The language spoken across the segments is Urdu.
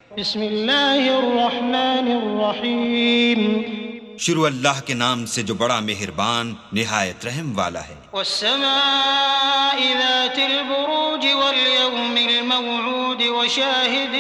بسم اللہ الرحمن الرحیم شروع اللہ کے نام سے جو بڑا مہربان نہایت رحم والا ہے۔ والسماء ذات البروج واليوم الموعود وشاهد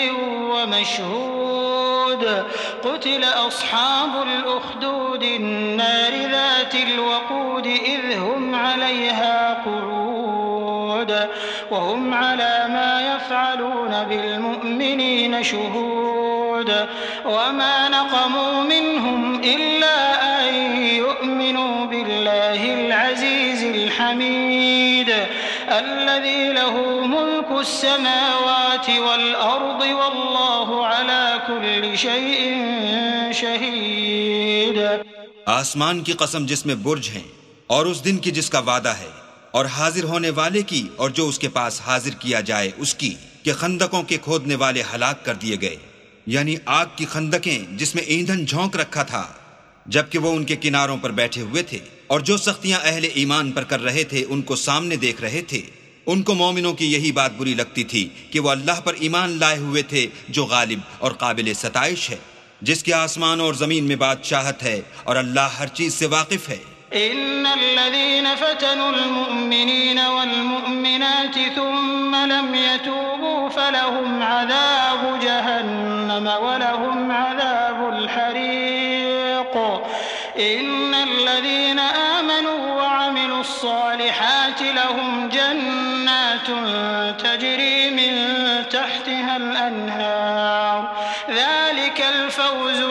ومشهود قتل أصحاب الأخدود النار ذات الوقود إذ هم عليها قعود وهم على ما يفعلون بالمؤمنين شهود وما نقموا منهم إلا أن يؤمنوا بالله العزيز الحميد الذي له ملك السماوات والأرض والله على كل شيء شهيد۔ آسمان کی قسم جس میں برج ہیں، اور اس دن کی جس کا وعدہ ہے، اور حاضر ہونے والے کی اور جو اس کے پاس حاضر کیا جائے اس کی، کہ خندقوں کے کھودنے والے ہلاک کر دیے گئے، یعنی آگ کی خندقیں جس میں ایندھن جھونک رکھا تھا جبکہ وہ ان کے کناروں پر بیٹھے ہوئے تھے، اور جو سختیاں اہل ایمان پر کر رہے تھے ان کو سامنے دیکھ رہے تھے۔ ان کو مومنوں کی یہی بات بری لگتی تھی کہ وہ اللہ پر ایمان لائے ہوئے تھے جو غالب اور قابل ستائش ہے، جس کے آسمان اور زمین میں بادشاہت ہے، اور اللہ ہر چیز سے واقف ہے۔ إن الذين فتنوا المؤمنين والمؤمنات ثم لم يتوبوا فلهم عذاب جهنم ولهم عذاب الحريق إن الذين آمنوا وعملوا الصالحات لهم جنات تجري من تحتها الأنهار ذلك الفوز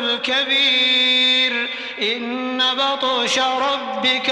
الكبير إن بطش ربك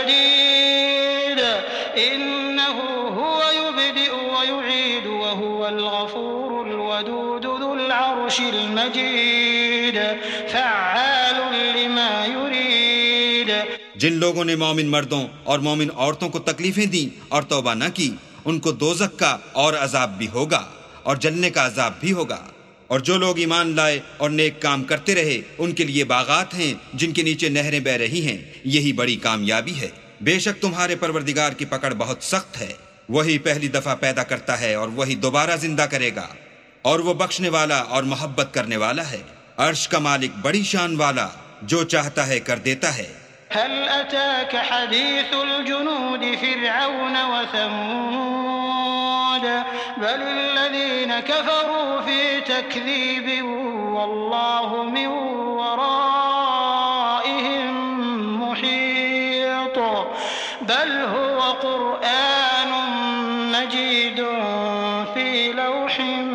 لشديد إنه هو يبدئ ويعيد وهو الغفور الودود ذو العرش المجيد فعال لما يريد۔ جن لوگوں نے مومن مردوں اور مومن عورتوں کو تکلیفیں دیں اور توبہ نہ کی، ان کو دوزخ کا اور عذاب بھی ہوگا اور جلنے کا عذاب بھی ہوگا، اور جو لوگ ایمان لائے اور نیک کام کرتے رہے ان کے لیے باغات ہیں جن کے نیچے نہریں بہ رہی ہیں، یہی بڑی کامیابی ہے۔ بے شک تمہارے پروردگار کی پکڑ بہت سخت ہے، وہی پہلی دفعہ پیدا کرتا ہے اور وہی دوبارہ زندہ کرے گا، اور وہ بخشنے والا اور محبت کرنے والا ہے، عرش کا مالک بڑی شان والا، جو چاہتا ہے کر دیتا ہے۔ هل أتاك حديث الجنود فرعون وثمود بل الذين كفروا في تكذيب والله من ورائهم محيط بل هو قرآن مجيد في لوح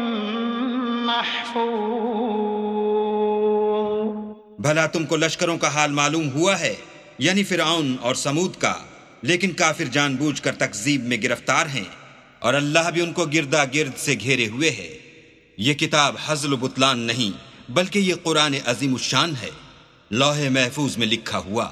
محفوظ۔ بھلا تم کو لشکروں کا حال معلوم ہوا ہے، یعنی فرعون اور سمود کا، لیکن کافر جان بوجھ کر تکذیب میں گرفتار ہیں، اور اللہ بھی ان کو گردا گرد سے گھیرے ہوئے ہے۔ یہ کتاب ہزل و بطلان نہیں بلکہ یہ قرآن عظیم الشان ہے، لوح محفوظ میں لکھا ہوا۔